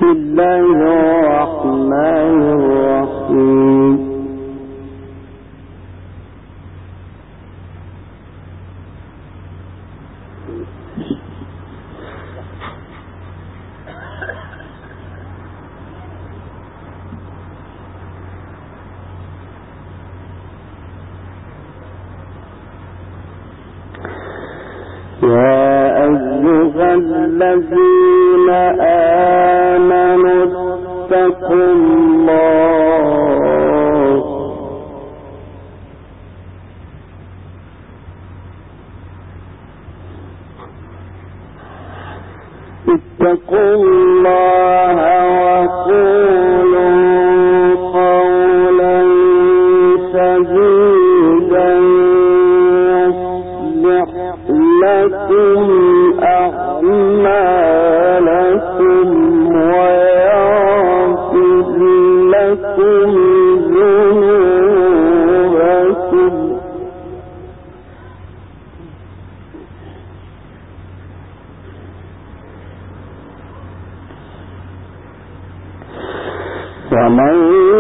الذين آمنوا اتقوا الله وقولوا قولا سديدا يصلح لكم أعمالكم ويغفر لكم ذنوبكم ومن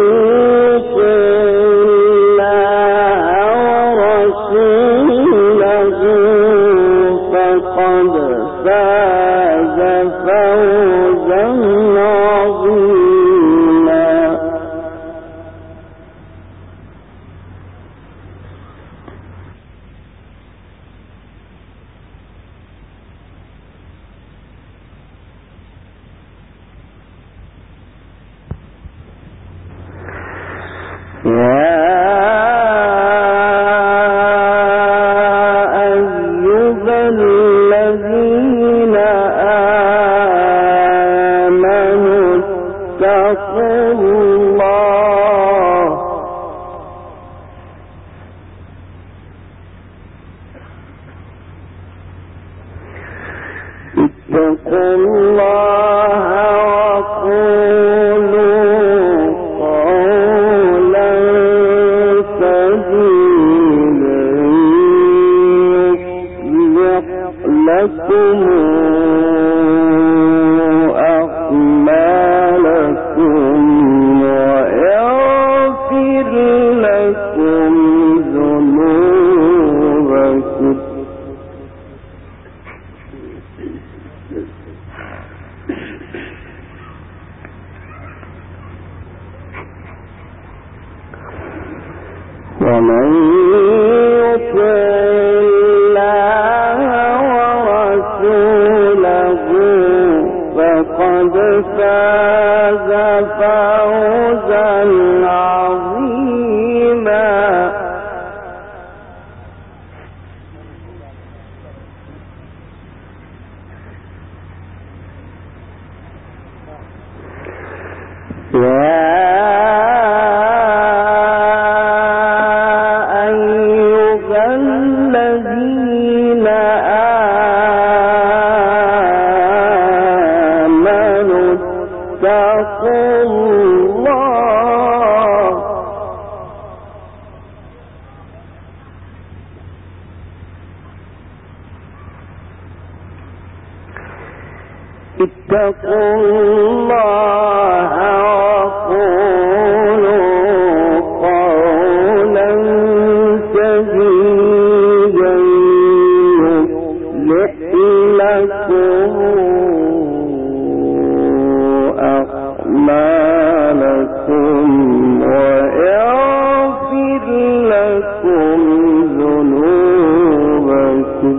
اتقوا الله وقولوا قولا سديدا يصلح لكم أعمالكم ويغفر لكم ذنوبكم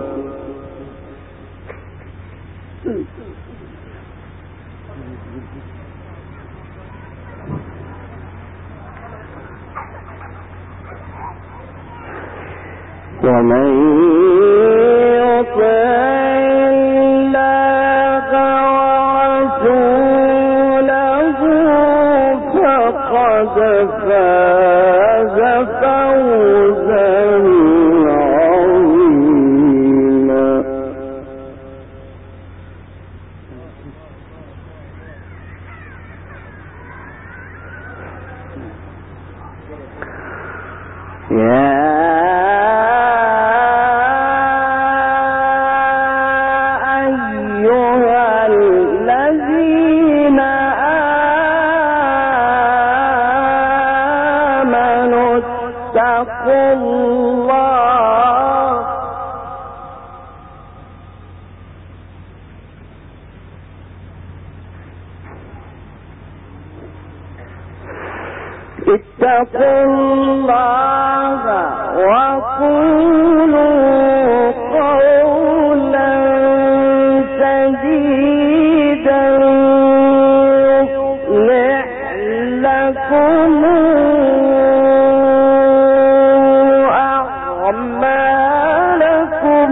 ومن يطع الله ورسوله فقد فاز فوزا عظيما أيها الذين اتقوا الله وقولوا قولا سديدا يصلح لكم أعمالكم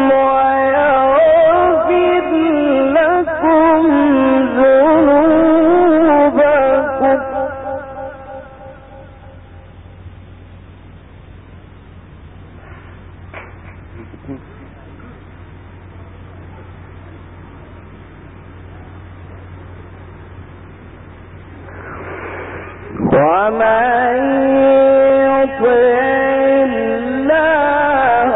ويغفر لكم ذنوبكم ومن يطع الله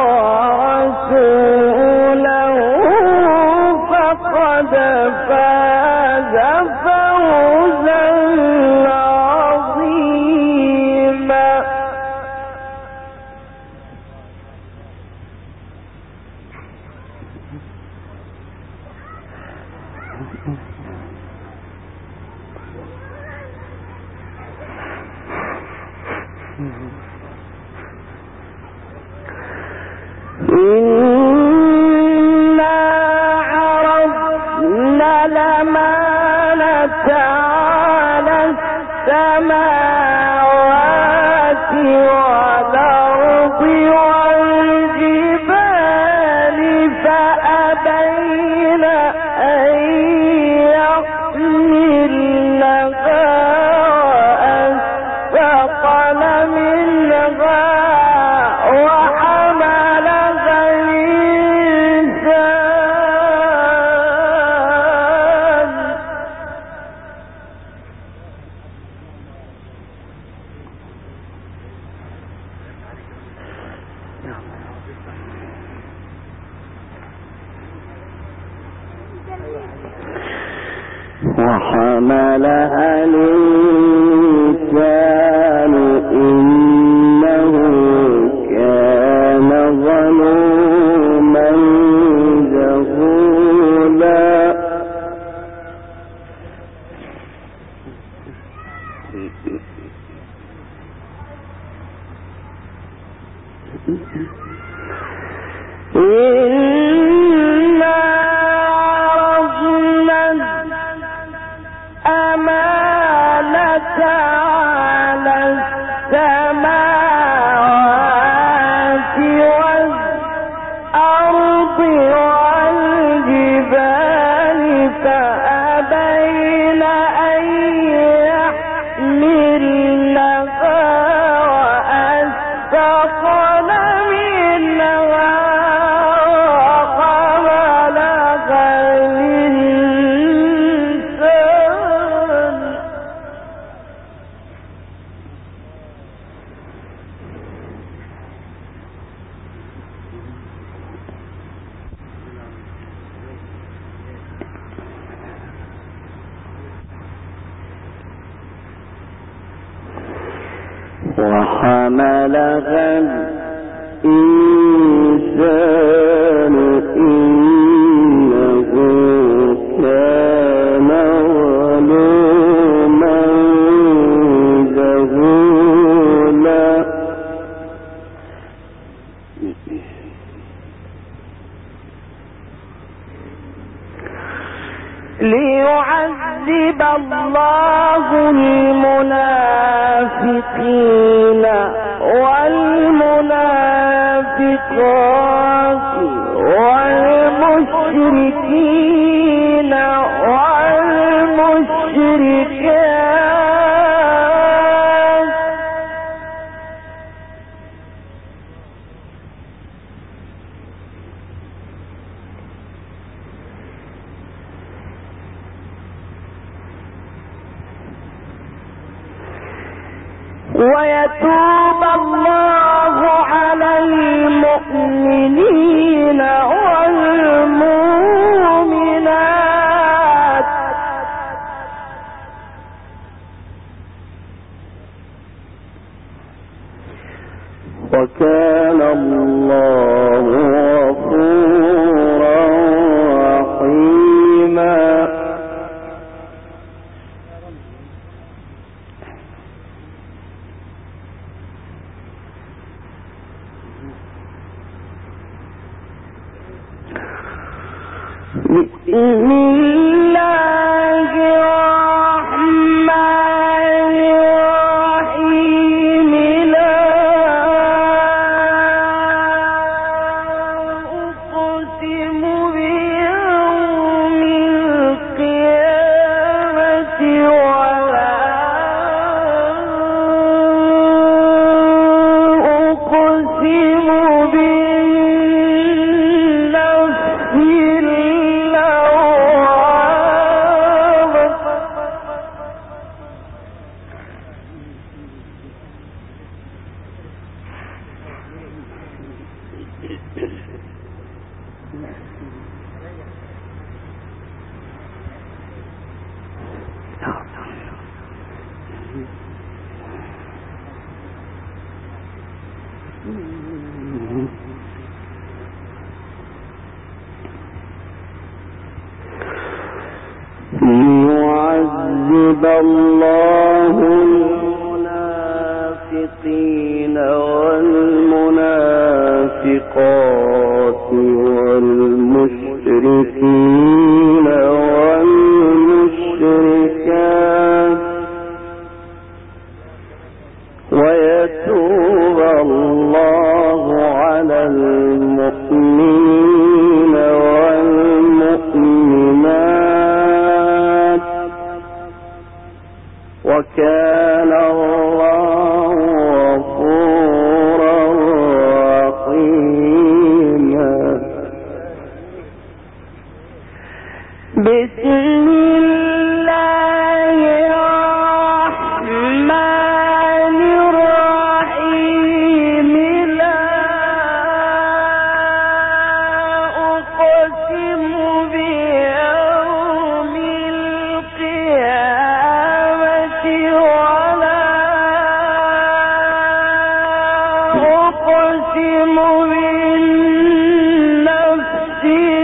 ورسوله فقد فاز فوزا عظيما إنا عرضنا الأمانة على السماوات والأرض والجبال فأبين أن يحملنها وأشفقن منها وحملها الإنسان وحملها الإنسان إنه كان ظلوما جهولا إنا عرضنا الأمانة على السماوات والأرض والجبال فأبين أن يحملنها وأشفقن منها وحملها الإنسان وحملها الإنسان إنه كان ظلوما جهولا ليعذب الله المنافقين والمنافقات والمشركين والمشركات ويتوب الله على المؤمنين والمؤمنات وكان الله غفورا رحيما ليعذب الله المنافقين والمنافقات والمشركين والمشركات ويتوب الله على المؤمنين والمؤمنات وكان الله غفورا رحيما. بسم الله الرحمن الرحيم. لا أقسم بيوم القيامة ولا أقسم بالنفس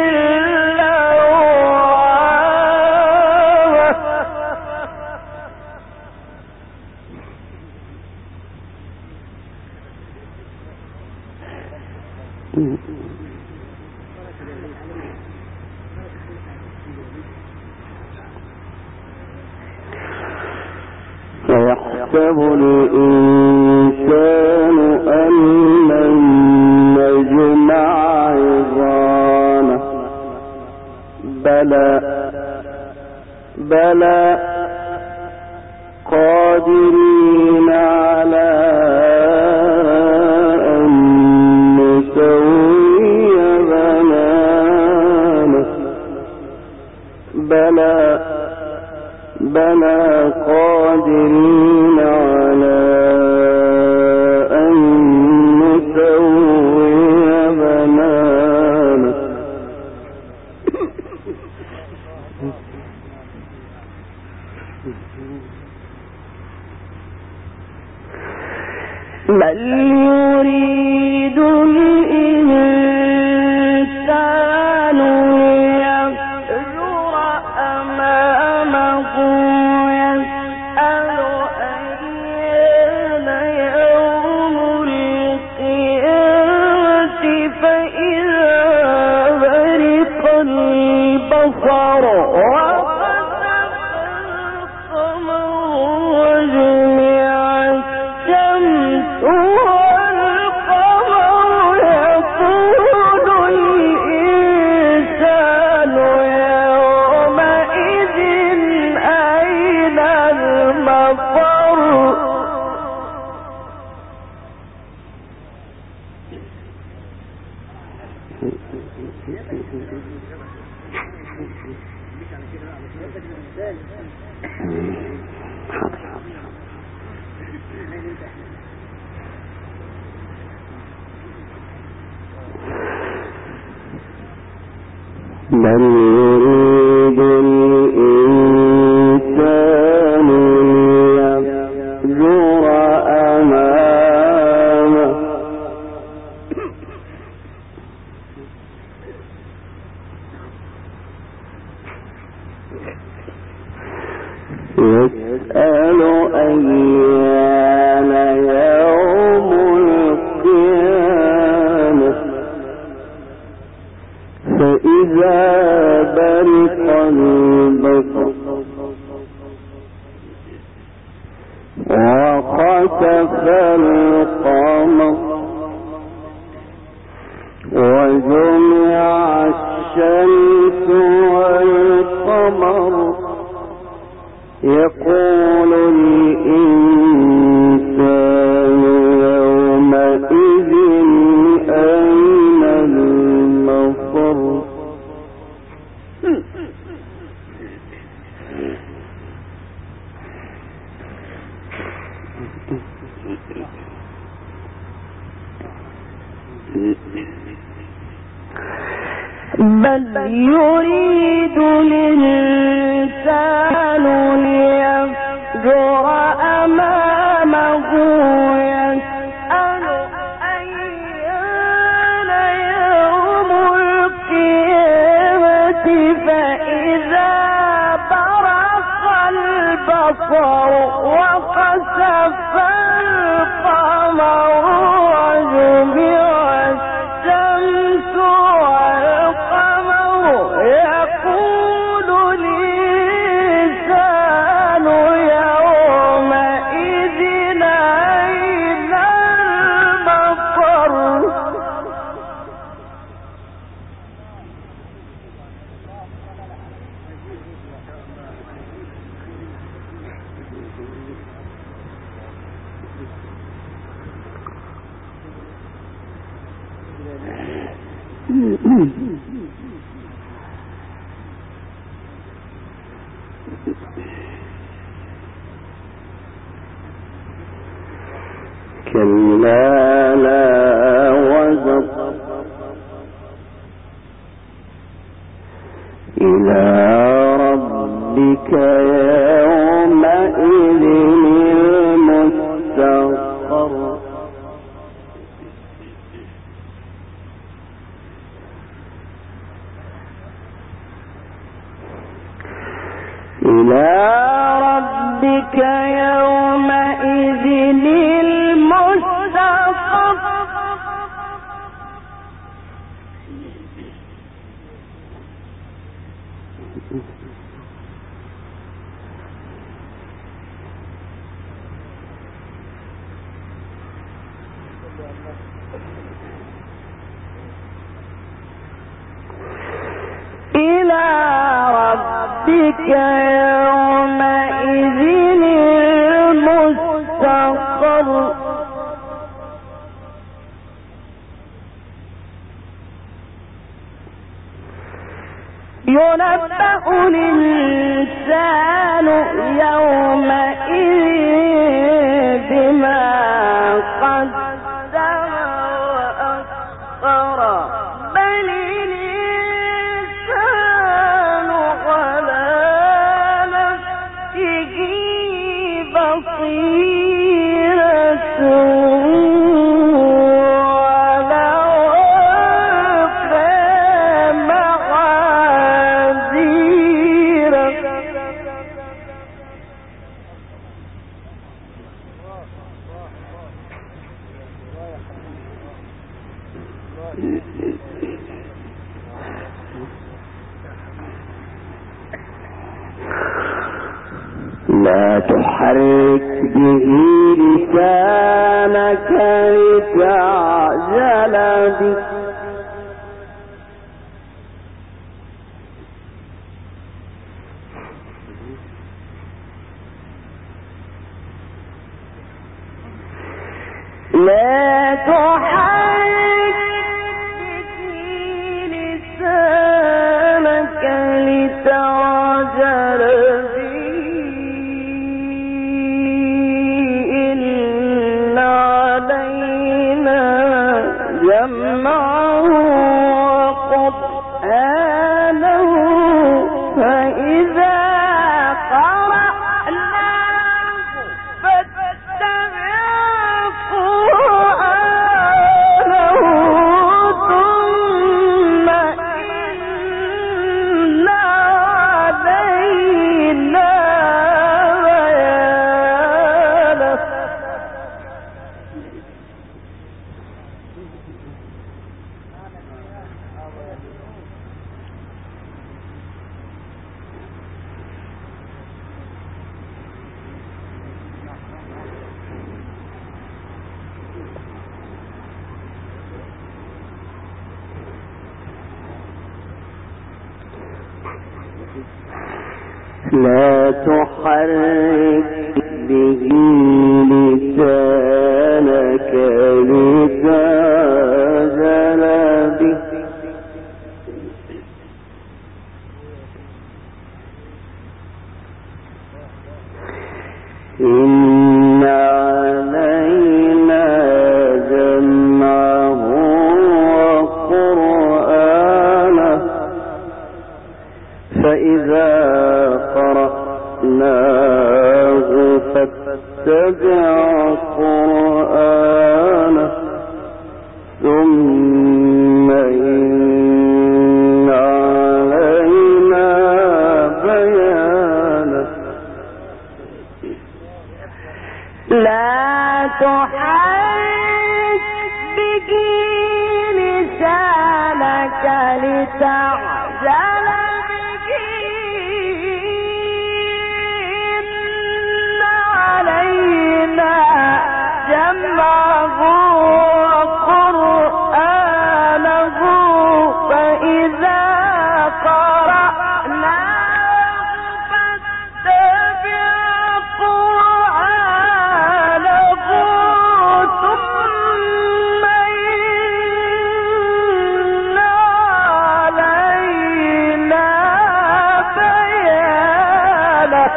يحسب الإنسان أن لن نجمع عظامه بلى قادرين على أن نسوي بنانه بلى قادرين على أن نسوي بنانه. بل يريد الإنسان ليفجر أمامه يسأل أيان يوم القيامة فإذا برق البصر وخسف القمر وجمع الشمس والقمر يقول الإنسان يومئذ أين المفر. بل يريد الإنسان ليفجر أمامه يسأل أيان يوم القيامة فإذا برق البصر وخسف القمر وجمع الشمس والقمر يقول الإنسان يومئذ أين المفر بل يريد الإنسان ليفجر أمامه يسأل أيان يوم القيامة فإذا برق البصر وخسف القمر وجمع الشمس والقمر يقول الإنسان يومئذ أين المفر كلا لا وزر إلى ربك يومئذ المستقر إلى ربك يومئذ المستقر إلى ربك يومئذ المستقر ينبأ الإنسان يومئذ بما قدم وأخر بل الإنسان على نفسه بصيرة لا تحرك به لسانك لتعجل به لا تحرك به لسانك لتعجل به إن علينا جمعه وقرآنه فإذا قرأناه فاتبع قرآنه ثم إن علينا لا تحرك به لسانك لتعجل به إن علينا جمعه وقرآنه فإذا قرأناه فاتبع قرآنه ثم إن علينا بيانه لا تحرك به لسانك لتعجل به إن علينا جمعه وقرآنه فإذا قرأناه فاتبع قرآنه ثم إن علينا بيانه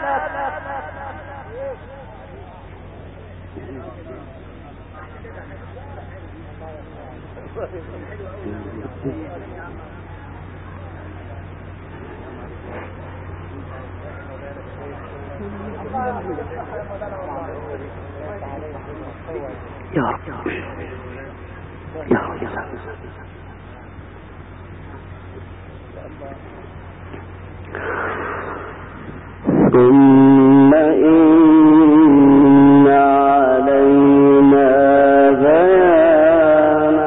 يا رب يا رب ثم إن علينا بيانه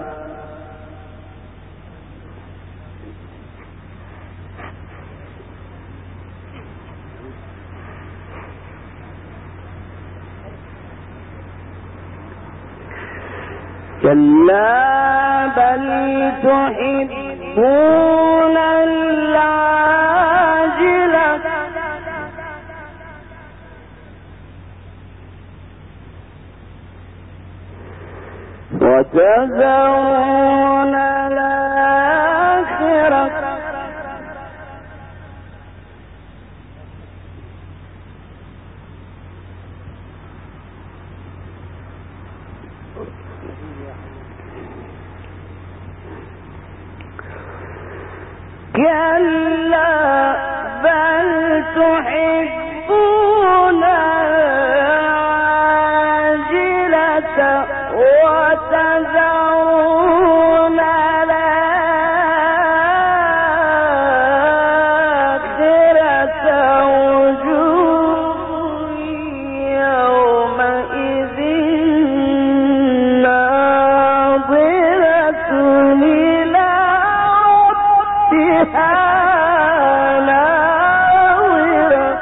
كلا بل تحبون العاجلة وتذرون الآخرة كلا بل تحبون العاجلة وتذرون الآخرة وجوه يومئذ ناظرة إلى ربها ناظرة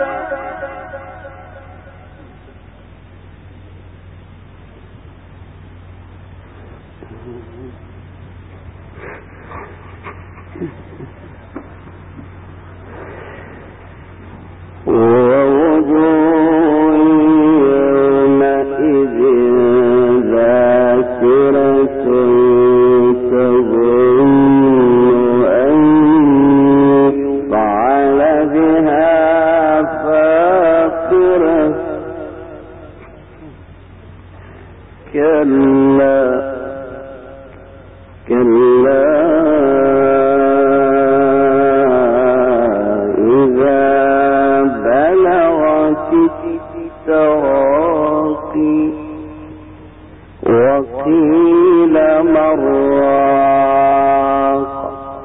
ووجوه يومئذ ذاكرة تظن أن يفعل بها فاقرة كلا إذا بلغت التراقي وقيل من راق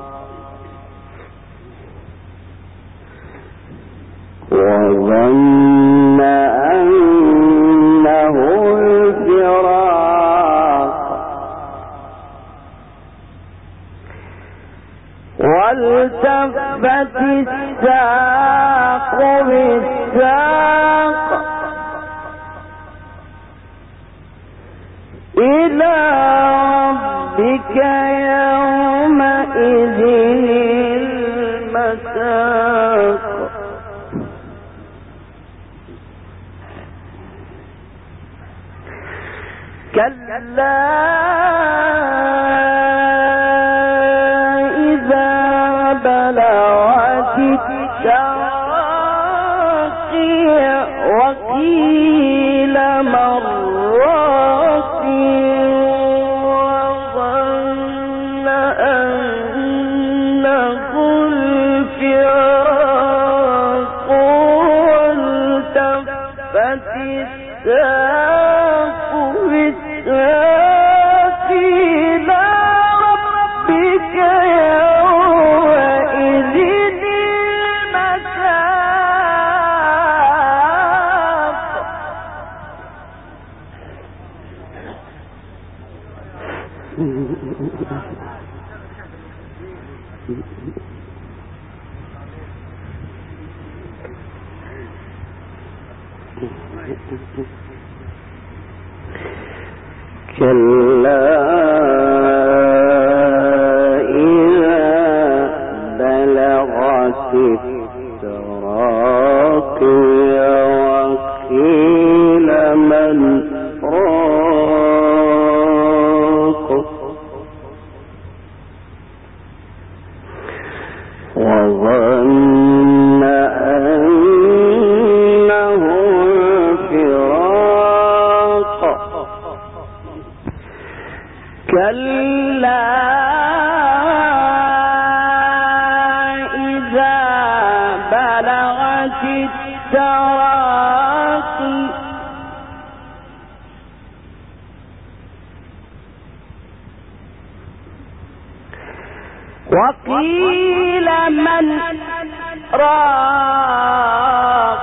وظن أنه الفراق والتفت الساق بالساق إلى ربك يومئذ المساق كلا إذا بلغت التراقي وقيل من راق وظن أنه الفراق كلا إذا بلغت التراقي وقيل من راق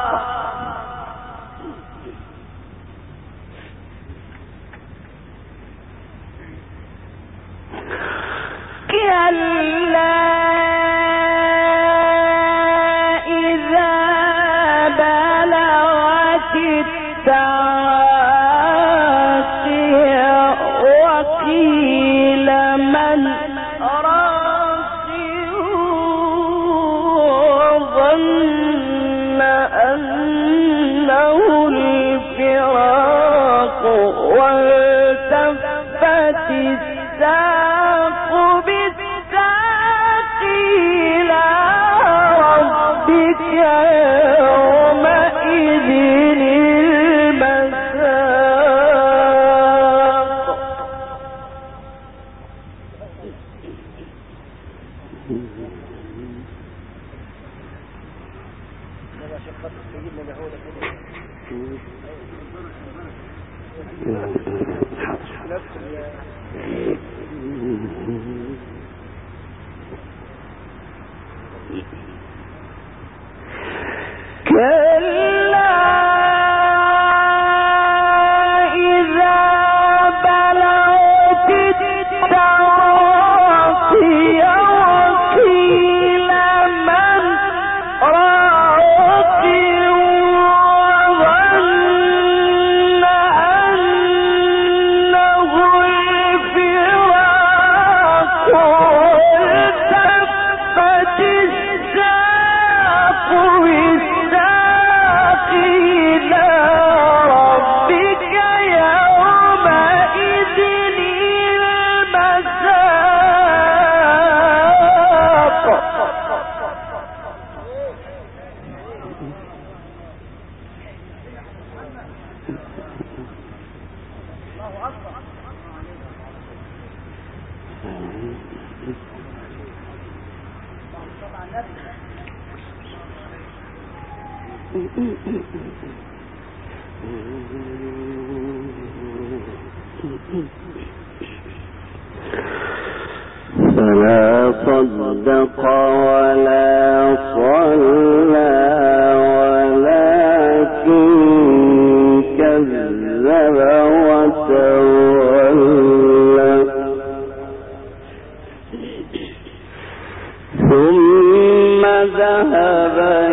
كلا إذا بلغت التراقي وقيل من راق وظن أنه الفراق والتفت الساق بالساق إلى ربك يومئذ المساق كلا إذا بلغت التراقي وقيل من راق وظن أنه الفراق والتفت الساق بالساق إلى ربك يومئذ فلا صدق ولا صلى ولكن كذب وتولى ثم ذهب